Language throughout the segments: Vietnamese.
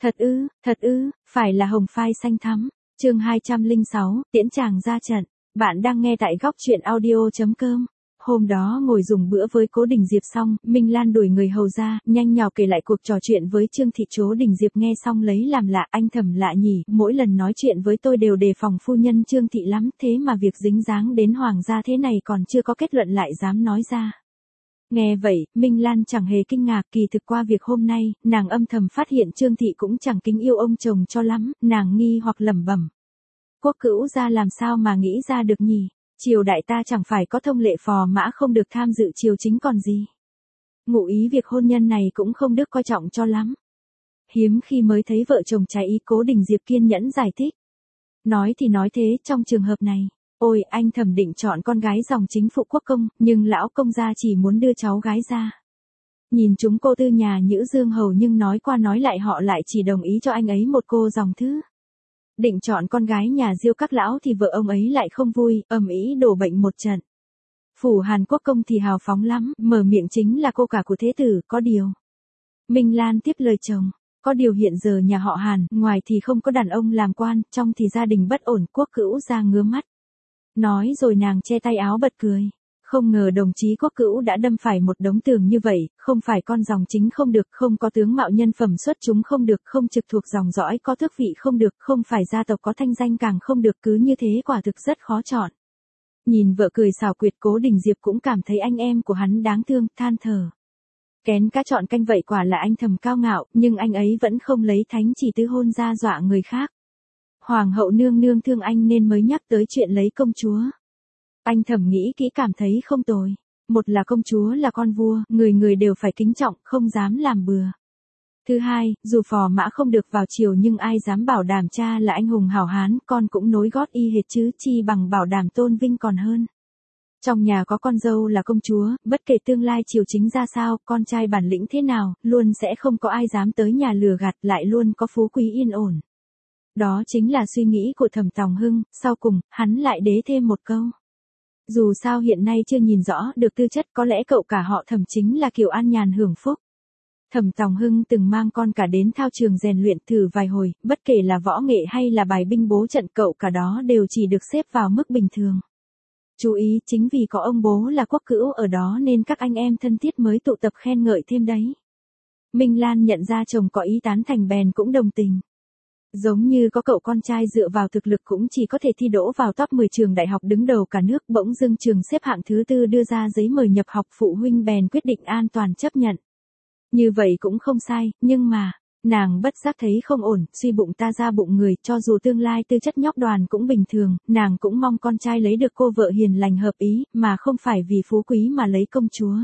Thật ư, phải là hồng phai xanh thắm. Chương 206, tiễn chàng ra trận. Bạn đang nghe tại góc truyện audio.com. Hôm đó ngồi dùng bữa với Cố Đình Diệp xong, Minh Lan đuổi người hầu ra, nhanh nhào kể lại cuộc trò chuyện với Trương Thị. Cố Đình Diệp nghe xong lấy làm lạ, anh Thẩm lạ nhỉ, mỗi lần nói chuyện với tôi đều đề phòng phu nhân Trương Thị lắm, thế mà việc dính dáng đến hoàng gia thế này còn chưa có kết luận lại dám nói ra. Nghe vậy, Minh Lan chẳng hề kinh ngạc, kỳ thực qua việc hôm nay, nàng âm thầm phát hiện Trương Thị cũng chẳng kính yêu ông chồng cho lắm, nàng nghi hoặc lẩm bẩm. Quốc cữu gia làm sao mà nghĩ ra được nhỉ? Triều đại ta chẳng phải có thông lệ phò mã không được tham dự triều chính còn gì. Ngụ ý việc hôn nhân này cũng không được coi trọng cho lắm. Hiếm khi mới thấy vợ chồng trái ý. Cố Đình Diệp kiên nhẫn giải thích. Nói thì nói thế, trong trường hợp này, ôi anh Thẩm định chọn con gái dòng chính phụ quốc công, nhưng lão công gia chỉ muốn đưa cháu gái ra. Nhìn chúng cô tư nhà Nhữ Dương hầu nhưng nói qua nói lại họ lại chỉ đồng ý cho anh ấy một cô dòng thứ. Định chọn con gái nhà Diêu các lão thì vợ ông ấy lại không vui, ầm ĩ đổ bệnh một trận. Phủ Hàn Quốc công thì hào phóng lắm, mở miệng chính là cô cả của thế tử, có điều. Minh Lan tiếp lời chồng, có điều hiện giờ nhà họ Hàn, ngoài thì không có đàn ông làm quan, trong thì gia đình bất ổn, quốc cữu gia ngứa mắt. Nói rồi nàng che tay áo bật cười. Không ngờ đồng chí quốc cữu đã đâm phải một đống tường như vậy, không phải con dòng chính không được, không có tướng mạo nhân phẩm xuất chúng không được, không trực thuộc dòng dõi có tước vị không được, không phải gia tộc có thanh danh càng không được, cứ như thế quả thực rất khó chọn. Nhìn vợ cười xảo quyệt, Cố Đình Diệp cũng cảm thấy anh em của hắn đáng thương, than thở. Kén cá chọn canh vậy quả là anh Thẩm cao ngạo, nhưng anh ấy vẫn không lấy thánh chỉ tứ hôn ra dọa người khác. Hoàng hậu nương nương thương anh nên mới nhắc tới chuyện lấy công chúa. Anh Thẩm nghĩ kỹ cảm thấy không tồi. Một là công chúa là con vua, người người đều phải kính trọng, không dám làm bừa. Thứ hai, dù phò mã không được vào triều nhưng ai dám bảo đảm cha là anh hùng hảo hán, con cũng nối gót y hệt chứ chi bằng bảo đảm tôn vinh còn hơn. Trong nhà có con dâu là công chúa, bất kể tương lai triều chính ra sao, con trai bản lĩnh thế nào, luôn sẽ không có ai dám tới nhà lừa gạt, lại luôn có phú quý yên ổn. Đó chính là suy nghĩ của Thẩm Tòng Hưng, sau cùng, hắn lại đế thêm một câu. Dù sao hiện nay chưa nhìn rõ được tư chất, có lẽ cậu cả họ Thẩm chính là kiểu an nhàn hưởng phúc. Thẩm Tòng Hưng từng mang con cả đến thao trường rèn luyện thử vài hồi, bất kể là võ nghệ hay là bài binh bố trận, cậu cả đó đều chỉ được xếp vào mức bình thường. Chú ý, chính vì có ông bố là quốc cữu ở đó nên các anh em thân thiết mới tụ tập khen ngợi thêm đấy. Minh Lan nhận ra chồng có ý tán thành bèn cũng đồng tình. Giống như có cậu con trai dựa vào thực lực cũng chỉ có thể thi đỗ vào top 10 trường đại học đứng đầu cả nước, bỗng dưng trường xếp hạng thứ 4 đưa ra giấy mời nhập học, phụ huynh bèn quyết định an toàn chấp nhận. Như vậy cũng không sai, nhưng mà, nàng bất giác thấy không ổn, suy bụng ta ra bụng người, cho dù tương lai tư chất nhóc Đoàn cũng bình thường, nàng cũng mong con trai lấy được cô vợ hiền lành hợp ý, mà không phải vì phú quý mà lấy công chúa.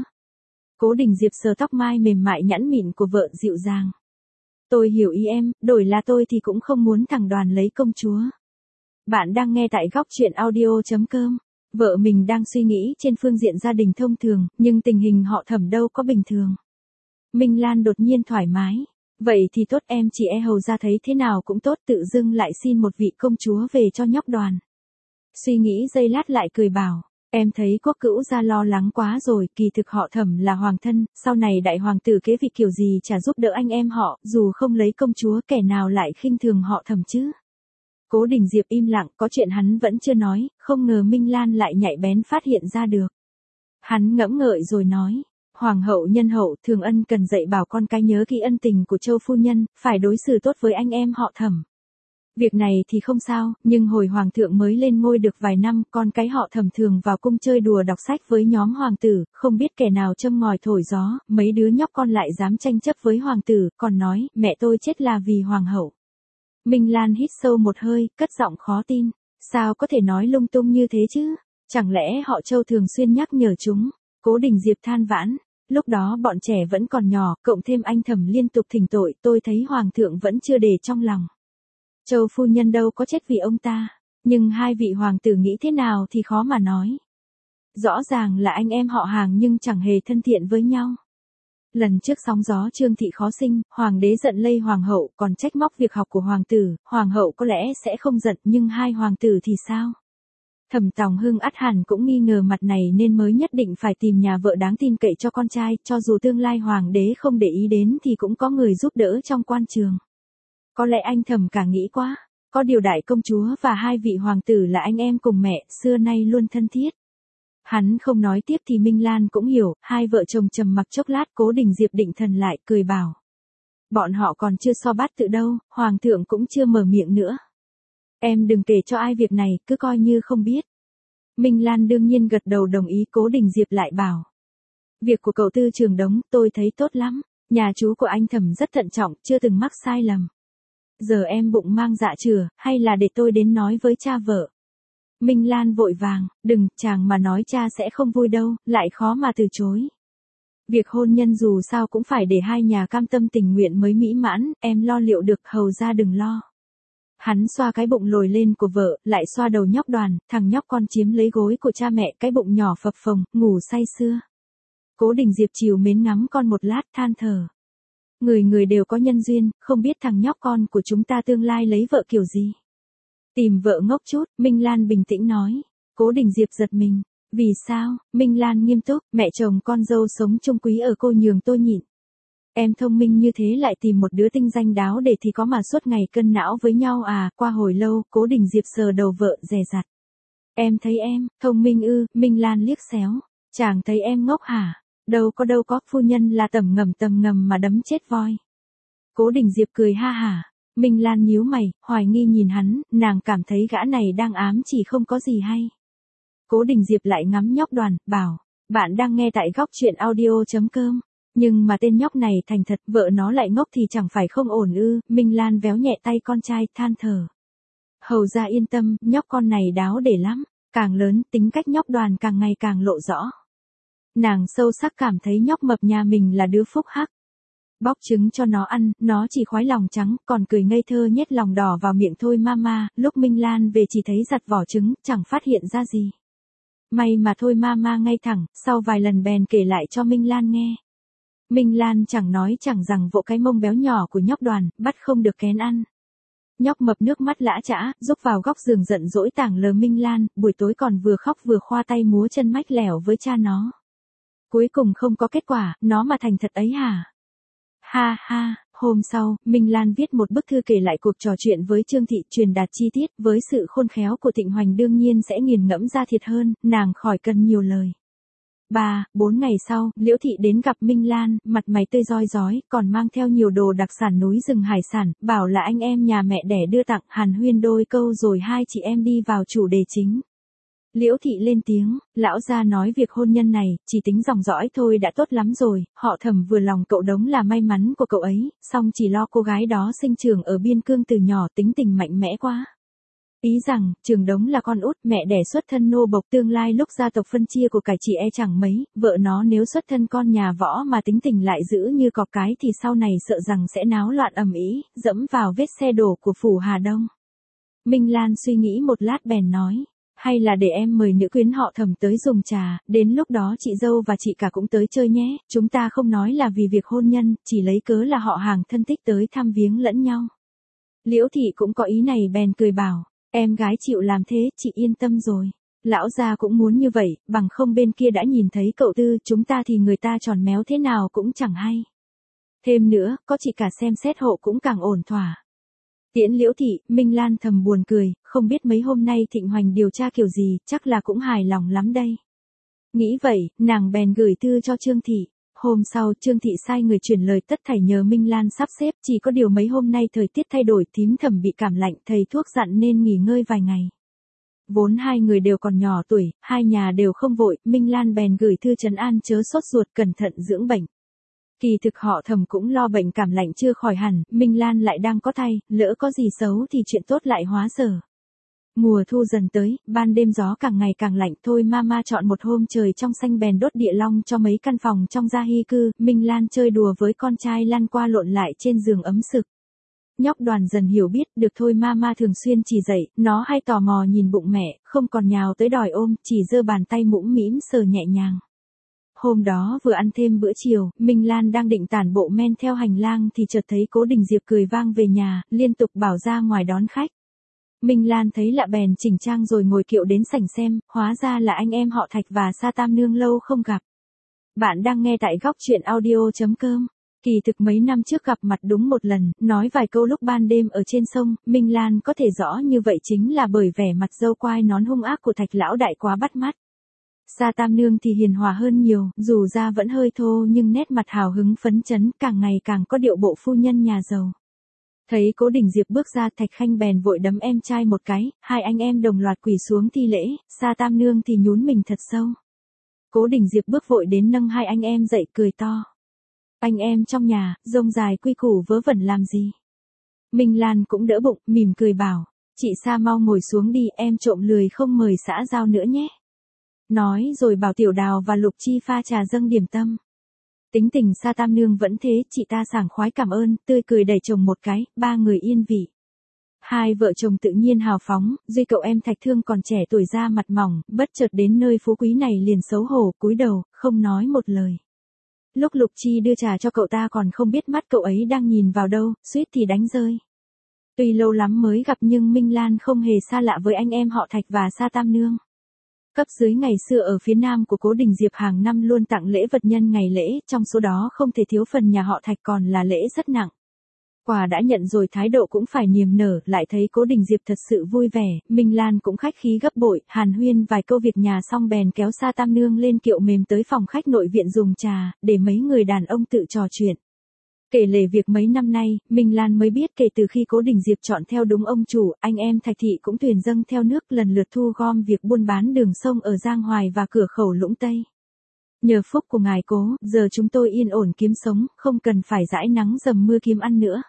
Cố Đình Diệp sờ tóc mai mềm mại nhẵn mịn của vợ dịu dàng. Tôi hiểu ý em, đổi là tôi thì cũng không muốn thằng Đoàn lấy công chúa. Bạn đang nghe tại góc truyện audio.com. Vợ mình đang suy nghĩ trên phương diện gia đình thông thường, nhưng tình hình họ Thẩm đâu có bình thường. Minh Lan đột nhiên thoải mái. Vậy thì tốt, em chỉ e hầu ra thấy thế nào cũng tốt, tự dưng lại xin một vị công chúa về cho nhóc Đoàn. Suy nghĩ giây lát lại cười bảo. Em thấy quốc cữu gia lo lắng quá rồi, kỳ thực họ Thẩm là hoàng thân, sau này đại hoàng tử kế vị kiểu gì chả giúp đỡ anh em họ, dù không lấy công chúa kẻ nào lại khinh thường họ Thẩm chứ. Cố Đình Diệp im lặng, có chuyện hắn vẫn chưa nói, không ngờ Minh Lan lại nhạy bén phát hiện ra được. Hắn ngẫm ngợi rồi nói, hoàng hậu nhân hậu, thường ân cần dạy bảo con cái nhớ kỹ ân tình của Châu phu nhân, phải đối xử tốt với anh em họ Thẩm. Việc này thì không sao, nhưng hồi hoàng thượng mới lên ngôi được vài năm, con cái họ Thẩm thường vào cung chơi đùa đọc sách với nhóm hoàng tử, không biết kẻ nào châm ngòi thổi gió, mấy đứa nhóc con lại dám tranh chấp với hoàng tử, còn nói, mẹ tôi chết là vì hoàng hậu. Minh Lan hít sâu một hơi, cất giọng khó tin, sao có thể nói lung tung như thế chứ, chẳng lẽ họ Châu thường xuyên nhắc nhở chúng. Cố Đình Diệp than vãn, lúc đó bọn trẻ vẫn còn nhỏ, cộng thêm anh Thẩm liên tục thỉnh tội, tôi thấy hoàng thượng vẫn chưa để trong lòng. Châu phu nhân đâu có chết vì ông ta, nhưng hai vị hoàng tử nghĩ thế nào thì khó mà nói. Rõ ràng là anh em họ hàng nhưng chẳng hề thân thiện với nhau. Lần trước sóng gió Trương Thị khó sinh, hoàng đế giận lây hoàng hậu, còn trách móc việc học của hoàng tử, hoàng hậu có lẽ sẽ không giận nhưng hai hoàng tử thì sao? Thẩm Tòng Hưng ắt hẳn cũng nghi ngờ mặt này nên mới nhất định phải tìm nhà vợ đáng tin cậy cho con trai, cho dù tương lai hoàng đế không để ý đến thì cũng có người giúp đỡ trong quan trường. Có lẽ anh thầm cả nghĩ quá. Có điều đại công chúa và hai vị hoàng tử là anh em cùng mẹ, xưa nay luôn thân thiết. Hắn không nói tiếp thì Minh Lan cũng hiểu, hai vợ chồng trầm mặc chốc lát Cố Đình Diệp định thần lại, cười bảo. Bọn họ còn chưa so bát tự đâu, hoàng thượng cũng chưa mở miệng nữa. Em đừng kể cho ai việc này, cứ coi như không biết. Minh Lan đương nhiên gật đầu đồng ý. Cố Đình Diệp lại bảo. Việc của cậu Tư Trường Đống tôi thấy tốt lắm, nhà chú của anh Thẩm rất thận trọng, chưa từng mắc sai lầm. Giờ em bụng mang dạ chửa, hay là để tôi đến nói với cha vợ? Minh Lan vội vàng, đừng, chàng mà nói cha sẽ không vui đâu, lại khó mà từ chối. Việc hôn nhân dù sao cũng phải để hai nhà cam tâm tình nguyện mới mỹ mãn, em lo liệu được, hầu ra đừng lo. Hắn xoa cái bụng lồi lên của vợ, lại xoa đầu nhóc Đoàn, thằng nhóc con chiếm lấy gối của cha mẹ, cái bụng nhỏ phập phồng, ngủ say sưa. Cố Đình Diệp chiều mến ngắm con một lát, than thở. Người người đều có nhân duyên, không biết thằng nhóc con của chúng ta tương lai lấy vợ kiểu gì. Tìm vợ ngốc chút, Minh Lan bình tĩnh nói. Cố Đình Diệp giật mình. Vì sao? Minh Lan nghiêm túc, mẹ chồng con dâu sống chung quý ở cô nhường tôi nhịn. Em thông minh như thế lại tìm một đứa tinh danh đáo để thì có mà suốt ngày cân não với nhau à? Qua hồi lâu, Cố Đình Diệp sờ đầu vợ dè dặt. Em thấy em, thông minh ư? Minh Lan liếc xéo. Chàng thấy em ngốc hả? Đâu có, phu nhân là tầm ngầm mà đấm chết voi. Cố Đình Diệp cười ha hả. Minh Lan nhíu mày, hoài nghi nhìn hắn, nàng cảm thấy gã này đang ám chỉ không có gì hay. Cố Đình Diệp lại ngắm nhóc Đoàn, bảo, bạn đang nghe tại góc truyện audio.com. Nhưng mà tên nhóc này thành thật, vợ nó lại ngốc thì chẳng phải không ổn ư? Minh Lan véo nhẹ tay con trai, than thở. Hầu ra yên tâm, nhóc con này đáo để lắm, càng lớn, tính cách nhóc Đoàn càng ngày càng lộ rõ. Nàng sâu sắc cảm thấy nhóc mập nhà mình là đứa phúc hắc. Bóc trứng cho nó ăn, nó chỉ khoái lòng trắng, còn cười ngây thơ nhét lòng đỏ vào miệng thôi mama. Lúc Minh Lan về chỉ thấy giặt vỏ trứng, chẳng phát hiện ra gì. May mà thôi mama ngay thẳng, sau vài lần bèn kể lại cho Minh Lan nghe. Minh Lan chẳng nói chẳng rằng vỗ cái mông béo nhỏ của nhóc Đoàn, bắt không được kén ăn. Nhóc mập nước mắt lã chã, rúc vào góc giường giận dỗi tảng lờ Minh Lan, buổi tối còn vừa khóc vừa khoa tay múa chân mách lẻo với cha nó. Cuối cùng không có kết quả, nó mà thành thật ấy hả? Ha ha, hôm sau, Minh Lan viết một bức thư kể lại cuộc trò chuyện với Trương Thị, truyền đạt chi tiết, với sự khôn khéo của Thịnh Hoành đương nhiên sẽ nghiền ngẫm ra thiệt hơn, nàng khỏi cần nhiều lời. 3-4 ngày sau, Liễu Thị đến gặp Minh Lan, mặt mày tươi rói rói, còn mang theo nhiều đồ đặc sản núi rừng hải sản, bảo là anh em nhà mẹ đẻ đưa tặng, hàn huyên đôi câu rồi hai chị em đi vào chủ đề chính. Liễu Thị lên tiếng, lão gia nói việc hôn nhân này, chỉ tính dòng dõi thôi đã tốt lắm rồi, họ Thẩm vừa lòng cậu Đống là may mắn của cậu ấy, song chỉ lo cô gái đó sinh trưởng ở biên cương từ nhỏ tính tình mạnh mẽ quá. Ý rằng, Trường Đống là con út, mẹ đẻ xuất thân nô bộc tương lai lúc gia tộc phân chia của cải chị e chẳng mấy, vợ nó nếu xuất thân con nhà võ mà tính tình lại giữ như cọp cái thì sau này sợ rằng sẽ náo loạn ầm ĩ, dẫm vào vết xe đổ của phủ Hà Đông. Minh Lan suy nghĩ một lát bèn nói. Hay là để em mời nữ quyến họ Thẩm tới dùng trà, đến lúc đó chị dâu và chị cả cũng tới chơi nhé, chúng ta không nói là vì việc hôn nhân, chỉ lấy cớ là họ hàng thân thích tới thăm viếng lẫn nhau. Liễu Thị cũng có ý này bèn cười bảo, em gái chịu làm thế, chị yên tâm rồi. Lão gia cũng muốn như vậy, bằng không bên kia đã nhìn thấy cậu Tư, chúng ta thì người ta tròn méo thế nào cũng chẳng hay. Thêm nữa, có chị cả xem xét hộ cũng càng ổn thỏa. Tiễn Liễu Thị, Minh Lan thầm buồn cười, không biết mấy hôm nay Thịnh Hoành điều tra kiểu gì, chắc là cũng hài lòng lắm đây. Nghĩ vậy, nàng bèn gửi thư cho Trương Thị. Hôm sau, Trương Thị sai người chuyển lời tất thảy nhờ Minh Lan sắp xếp, chỉ có điều mấy hôm nay thời tiết thay đổi, thím Thẩm bị cảm lạnh, thầy thuốc dặn nên nghỉ ngơi vài ngày. Vốn hai người đều còn nhỏ tuổi, hai nhà đều không vội, Minh Lan bèn gửi thư trấn an chớ sốt ruột, cẩn thận dưỡng bệnh. Kỳ thực họ Thẩm cũng lo bệnh cảm lạnh chưa khỏi hẳn, Minh Lan lại đang có thai, lỡ có gì xấu thì chuyện tốt lại hóa dở. Mùa thu dần tới, ban đêm gió càng ngày càng lạnh, thôi mama chọn một hôm trời trong xanh bèn đốt địa long cho mấy căn phòng trong gia hy cư, Minh Lan chơi đùa với con trai lăn qua lộn lại trên giường ấm sực. Nhóc Đoàn dần hiểu biết, được thôi mama thường xuyên chỉ dạy, nó hay tò mò nhìn bụng mẹ, không còn nhào tới đòi ôm, chỉ giơ bàn tay mũm mĩm sờ nhẹ nhàng. Hôm đó vừa ăn thêm bữa chiều, Minh Lan đang định tản bộ men theo hành lang thì chợt thấy Cố Đình Diệp cười vang về nhà, liên tục bảo ra ngoài đón khách. Minh Lan thấy lạ bèn chỉnh trang rồi ngồi kiệu đến sảnh xem, hóa ra là anh em họ Thạch và Sa Tam Nương lâu không gặp. Bạn đang nghe tại góc truyện audio.com. Kỳ thực mấy năm trước gặp mặt đúng một lần, nói vài câu lúc ban đêm ở trên sông, Minh Lan có thể rõ như vậy chính là bởi vẻ mặt dâu quai nón hung ác của Thạch lão đại quá bắt mắt. Sa Tam Nương thì hiền hòa hơn nhiều, dù da vẫn hơi thô nhưng nét mặt hào hứng phấn chấn, càng ngày càng có điệu bộ phu nhân nhà giàu. Thấy Cố Đình Diệp bước ra, Thạch Khanh bèn vội đấm em trai một cái, hai anh em đồng loạt quỳ xuống thi lễ, Sa Tam Nương thì nhún mình thật sâu. Cố Đình Diệp bước vội đến nâng hai anh em dậy cười to. Anh em trong nhà, rông dài quy củ vớ vẩn làm gì? Minh Lan cũng đỡ bụng, mỉm cười bảo, chị Sa mau ngồi xuống đi, em trộm lười không mời xã giao nữa nhé. Nói rồi bảo Tiểu Đào và Lục Chi pha trà dâng điểm tâm. Tính tình Sa Tam Nương vẫn thế, chị ta sảng khoái cảm ơn, tươi cười đẩy chồng một cái, ba người yên vị. Hai vợ chồng tự nhiên hào phóng, duy cậu em Thạch Thương còn trẻ tuổi ra mặt mỏng, bất chợt đến nơi phú quý này liền xấu hổ, cúi đầu, không nói một lời. Lúc Lục Chi đưa trà cho cậu ta còn không biết mắt cậu ấy đang nhìn vào đâu, suýt thì đánh rơi. Tuy lâu lắm mới gặp nhưng Minh Lan không hề xa lạ với anh em họ Thạch và Sa Tam Nương. Cấp dưới ngày xưa ở phía nam của Cố Đình Diệp hàng năm luôn tặng lễ vật nhân ngày lễ, trong số đó không thể thiếu phần nhà họ Thạch còn là lễ rất nặng. Quà đã nhận rồi thái độ cũng phải niềm nở, lại thấy Cố Đình Diệp thật sự vui vẻ, Minh Lan cũng khách khí gấp bội, hàn huyên vài câu việc nhà xong bèn kéo Sa Tam Nương lên kiệu mềm tới phòng khách nội viện dùng trà, để mấy người đàn ông tự trò chuyện. Kể lể việc mấy năm nay, Minh Lan mới biết kể từ khi Cố Đình Diệp chọn theo đúng ông chủ, anh em Thạch thị cũng thuyền dâng theo nước lần lượt thu gom việc buôn bán đường sông ở Giang Hoài và cửa khẩu Lũng Tây. Nhờ phúc của ngài Cố, giờ chúng tôi yên ổn kiếm sống, không cần phải dãi nắng dầm mưa kiếm ăn nữa.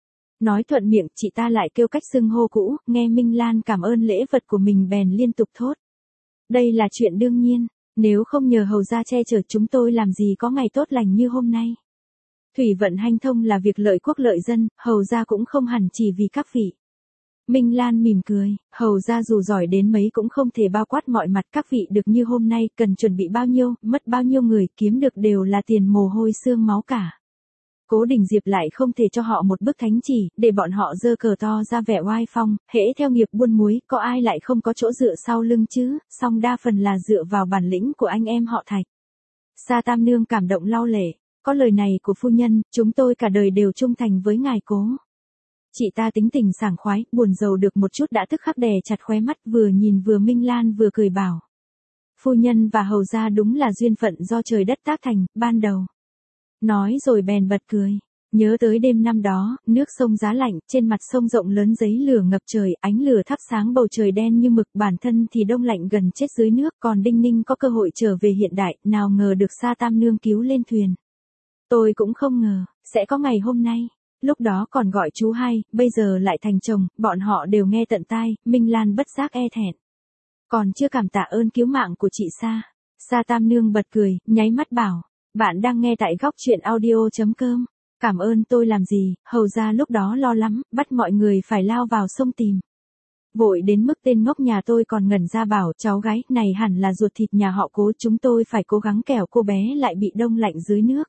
Nói thuận miệng, chị ta lại kêu cách xưng hô cũ, nghe Minh Lan cảm ơn lễ vật của mình bèn liên tục thốt. Đây là chuyện đương nhiên, nếu không nhờ hầu gia che chở chúng tôi làm gì có ngày tốt lành như hôm nay. Thủy vận hanh thông là việc lợi quốc lợi dân, hầu gia cũng không hẳn chỉ vì các vị. Minh Lan mỉm cười, hầu gia dù giỏi đến mấy cũng không thể bao quát mọi mặt, các vị được như hôm nay, cần chuẩn bị bao nhiêu, mất bao nhiêu người, kiếm được đều là tiền mồ hôi xương máu cả. Cố Đình Diệp lại không thể cho họ một bức thánh chỉ, để bọn họ giơ cờ to ra vẻ oai phong, hễ theo nghiệp buôn muối, có ai lại không có chỗ dựa sau lưng chứ, song đa phần là dựa vào bản lĩnh của anh em họ Thạch. Sa Tam Nương cảm động lau lệ, có lời này của phu nhân, chúng tôi cả đời đều trung thành với ngài Cố. Chị ta tính tình sảng khoái, buồn rầu được một chút đã tức khắc đè chặt khóe mắt, vừa nhìn vừa Minh Lan vừa cười bảo. Phu nhân và hầu gia đúng là duyên phận do trời đất tác thành, ban đầu. Nói rồi bèn bật cười. Nhớ tới đêm năm đó, nước sông giá lạnh, trên mặt sông rộng lớn giấy lửa ngập trời, ánh lửa thắp sáng bầu trời đen như mực, bản thân thì đông lạnh gần chết dưới nước, còn Đinh Ninh có cơ hội trở về hiện đại, nào ngờ được Sa Tam Nương cứu lên thuyền. Tôi cũng không ngờ, sẽ có ngày hôm nay. Lúc đó còn gọi chú hai, bây giờ lại thành chồng, bọn họ đều nghe tận tai, Minh Lan bất giác e thẹn. Còn chưa cảm tạ ơn cứu mạng của chị Sa. Sa Tam Nương bật cười, nháy mắt bảo. Bạn đang nghe tại góc truyện audio.com. Cảm ơn tôi làm gì, hầu ra lúc đó lo lắm, bắt mọi người phải lao vào sông tìm. Vội đến mức tên ngốc nhà tôi còn ngẩn ra bảo cháu gái này hẳn là ruột thịt nhà họ Cố, chúng tôi phải cố gắng kẻo cô bé lại bị đông lạnh dưới nước.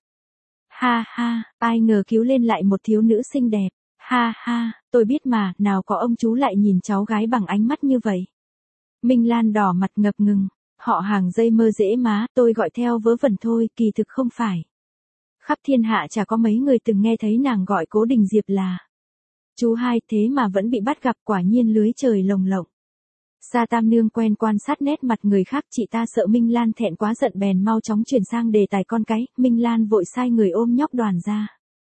Ha ha, ai ngờ cứu lên lại một thiếu nữ xinh đẹp. Ha ha, tôi biết mà, nào có ông chú lại nhìn cháu gái bằng ánh mắt như vậy. Minh Lan đỏ mặt ngập ngừng. Họ hàng dây mơ dễ má, tôi gọi theo vớ vẩn thôi, kỳ thực không phải. Khắp thiên hạ chả có mấy người từng nghe thấy nàng gọi Cố Đình Diệp là chú hai, thế mà vẫn bị bắt gặp, quả nhiên lưới trời lồng lộng. Sa Tam Nương quen quan sát nét mặt người khác, chị ta sợ Minh Lan thẹn quá giận bèn mau chóng chuyển sang đề tài con cái, Minh Lan vội sai người ôm nhóc Đoàn ra.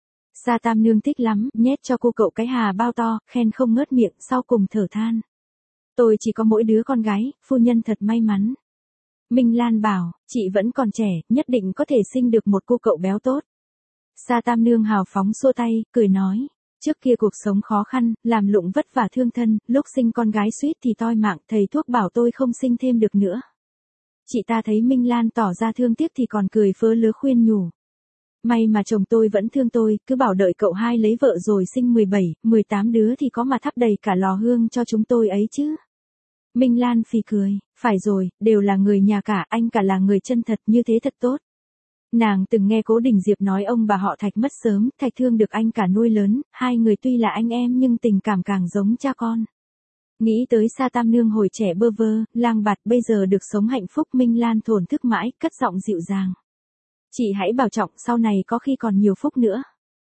Sa Tam Nương thích lắm, nhét cho cô cậu cái hà bao to, khen không ngớt miệng, sau cùng thở than. Tôi chỉ có mỗi đứa con gái, phu nhân thật may mắn. Minh Lan bảo, chị vẫn còn trẻ, nhất định có thể sinh được một cô cậu béo tốt. Sa Tam Nương hào phóng xua tay, cười nói, trước kia cuộc sống khó khăn, làm lụng vất vả thương thân, lúc sinh con gái suýt thì toi mạng, thầy thuốc bảo tôi không sinh thêm được nữa. Chị ta thấy Minh Lan tỏ ra thương tiếc thì còn cười phớ lứa khuyên nhủ. May mà chồng tôi vẫn thương tôi, cứ bảo đợi cậu hai lấy vợ rồi sinh 17, 18 đứa thì có mà thắp đầy cả lò hương cho chúng tôi ấy chứ. Minh Lan phì cười, phải rồi, đều là người nhà cả, anh cả là người chân thật, như thế thật tốt. Nàng từng nghe Cố Đình Diệp nói ông bà họ Thạch mất sớm, Thạch Thương được anh cả nuôi lớn, hai người tuy là anh em nhưng tình cảm càng giống cha con. Nghĩ tới Sa Tam Nương hồi trẻ bơ vơ, lang bạt bây giờ được sống hạnh phúc, Minh Lan thổn thức mãi, cất giọng dịu dàng. Chị hãy bảo trọng, sau này có khi còn nhiều phúc nữa.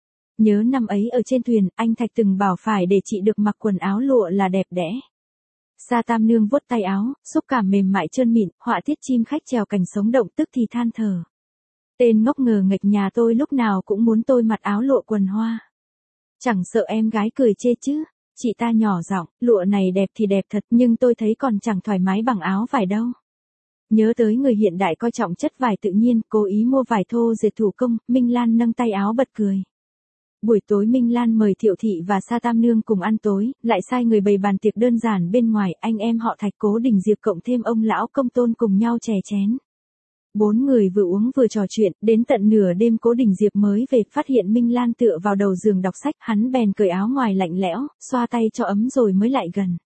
Nhớ năm ấy ở trên thuyền, anh Thạch từng bảo phải để chị được mặc quần áo lụa là đẹp đẽ. Sa Tam Nương vuốt tay áo, xúc cảm mềm mại trơn mịn, họa tiết chim khách trèo cành sống động tức thì than thở. Tên ngốc ngờ nghệch nhà tôi lúc nào cũng muốn tôi mặc áo lụa quần hoa. Chẳng sợ em gái cười chê chứ. Chị ta nhỏ giọng, lụa này đẹp thì đẹp thật nhưng tôi thấy còn chẳng thoải mái bằng áo vải đâu. Nhớ tới người hiện đại coi trọng chất vải tự nhiên, cố ý mua vải thô dệt thủ công, Minh Lan nâng tay áo bật cười. Buổi tối Minh Lan mời Thiệu Thị và Sa Tam Nương cùng ăn tối, lại sai người bày bàn tiệc đơn giản bên ngoài, anh em họ Thạch Cố Đình Diệp cộng thêm ông lão Công Tôn cùng nhau chè chén. 4 người vừa uống vừa trò chuyện, đến tận nửa đêm Cố Đình Diệp mới về, phát hiện Minh Lan tựa vào đầu giường đọc sách, hắn bèn cởi áo ngoài lạnh lẽo, xoa tay cho ấm rồi mới lại gần.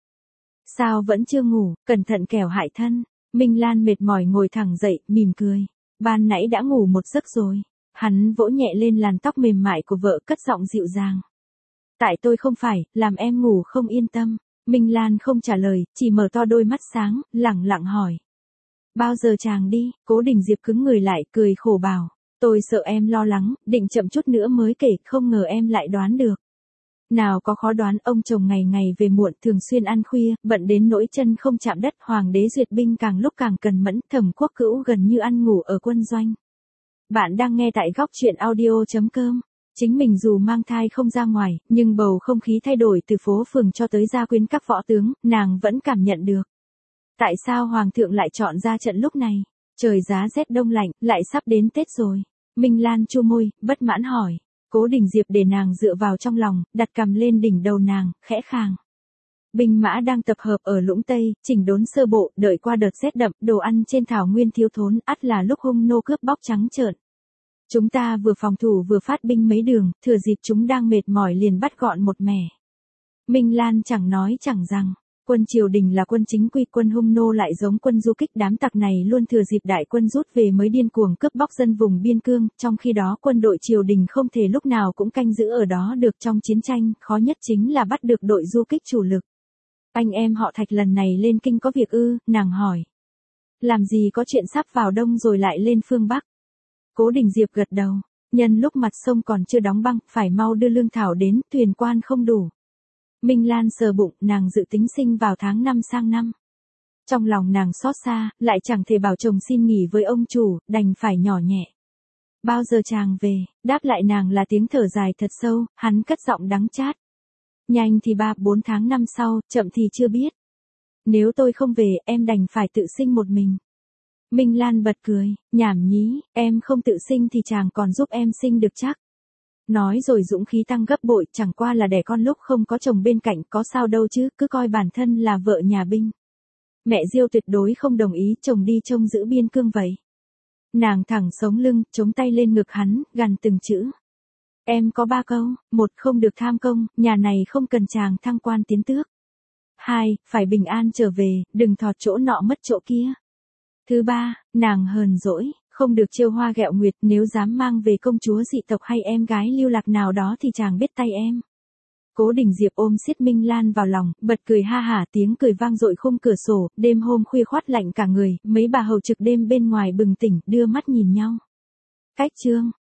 Sao vẫn chưa ngủ, cẩn thận kẻo hại thân. Minh Lan mệt mỏi ngồi thẳng dậy, mỉm cười. Ban nãy đã ngủ một giấc rồi. Hắn vỗ nhẹ lên làn tóc mềm mại của vợ, cất giọng dịu dàng. Tại tôi không phải, làm em ngủ không yên tâm. Minh Lan không trả lời, chỉ mở to đôi mắt sáng, lẳng lặng hỏi. Bao giờ chàng đi? Cố Đình Diệp cứng người lại, cười khổ bảo. Tôi sợ em lo lắng, định chậm chút nữa mới kể, không ngờ em lại đoán được. Nào có khó đoán, ông chồng ngày ngày về muộn, thường xuyên ăn khuya, bận đến nỗi chân không chạm đất, hoàng đế duyệt binh càng lúc càng cần mẫn, Thẩm Quốc Cữu gần như ăn ngủ ở quân doanh. Bạn đang nghe tại góc truyện audio.com. Chính mình dù mang thai không ra ngoài, nhưng bầu không khí thay đổi từ phố phường cho tới gia quyến các võ tướng, nàng vẫn cảm nhận được. Tại sao Hoàng thượng lại chọn ra trận lúc này? Trời giá rét đông lạnh, lại sắp đến Tết rồi. Minh Lan chu môi, bất mãn hỏi. Cố Đình Diệp để nàng dựa vào trong lòng, đặt cằm lên đỉnh đầu nàng, khẽ khàng. Binh mã đang tập hợp ở Lũng Tây, chỉnh đốn sơ bộ, đợi qua đợt rét đậm, đồ ăn trên thảo nguyên thiếu thốn, ắt là lúc hung nô cướp bóc trắng trợn. Chúng ta vừa phòng thủ vừa phát binh mấy đường, thừa dịp chúng đang mệt mỏi liền bắt gọn một mẻ. Minh Lan chẳng nói chẳng rằng. Quân triều đình là quân chính quy, quân hung nô lại giống quân du kích, đám tặc này luôn thừa dịp đại quân rút về mới điên cuồng cướp bóc dân vùng biên cương, trong khi đó quân đội triều đình không thể lúc nào cũng canh giữ ở đó được. Trong chiến tranh, khó nhất chính là bắt được đội du kích chủ lực. Anh em họ Thạch lần này lên kinh có việc ư? Nàng hỏi. Làm gì có chuyện sắp vào đông rồi lại lên phương Bắc? Cố Đình Diệp gật đầu. Nhân lúc mặt sông còn chưa đóng băng, phải mau đưa lương thảo đến, thuyền quan không đủ. Minh Lan sờ bụng, nàng dự tính sinh vào tháng 5 sang năm. Trong lòng nàng xót xa, lại chẳng thể bảo chồng xin nghỉ với ông chủ, đành phải nhỏ nhẹ. Bao giờ chàng về? Đáp lại nàng là tiếng thở dài thật sâu, hắn cất giọng đắng chát. Nhanh thì 3-4 tháng năm sau, chậm thì chưa biết. Nếu tôi không về, em đành phải tự sinh một mình. Minh Lan bật cười, nhảm nhí, em không tự sinh thì chàng còn giúp em sinh được chắc. Nói rồi dũng khí tăng gấp bội, chẳng qua là đẻ con lúc không có chồng bên cạnh, có sao đâu chứ, cứ coi bản thân là vợ nhà binh. Mẹ Diêu tuyệt đối không đồng ý chồng đi trông giữ biên cương vậy. Nàng thẳng sống lưng, chống tay lên ngực hắn, gằn từng chữ. Em có 3 câu, 1. Không được tham công, nhà này không cần chàng thăng quan tiến tước. 2. Phải bình an trở về, đừng thọt chỗ nọ mất chỗ kia. Thứ 3, nàng hờn dỗi, không được trêu hoa ghẹo nguyệt, nếu dám mang về công chúa dị tộc hay em gái lưu lạc nào đó thì chàng biết tay em. Cố Đình Diệp ôm siết Minh Lan vào lòng, bật cười ha hả, tiếng cười vang dội khung cửa sổ, đêm hôm khuya khoắt lạnh cả người, mấy bà hầu trực đêm bên ngoài bừng tỉnh, đưa mắt nhìn nhau. Cách chương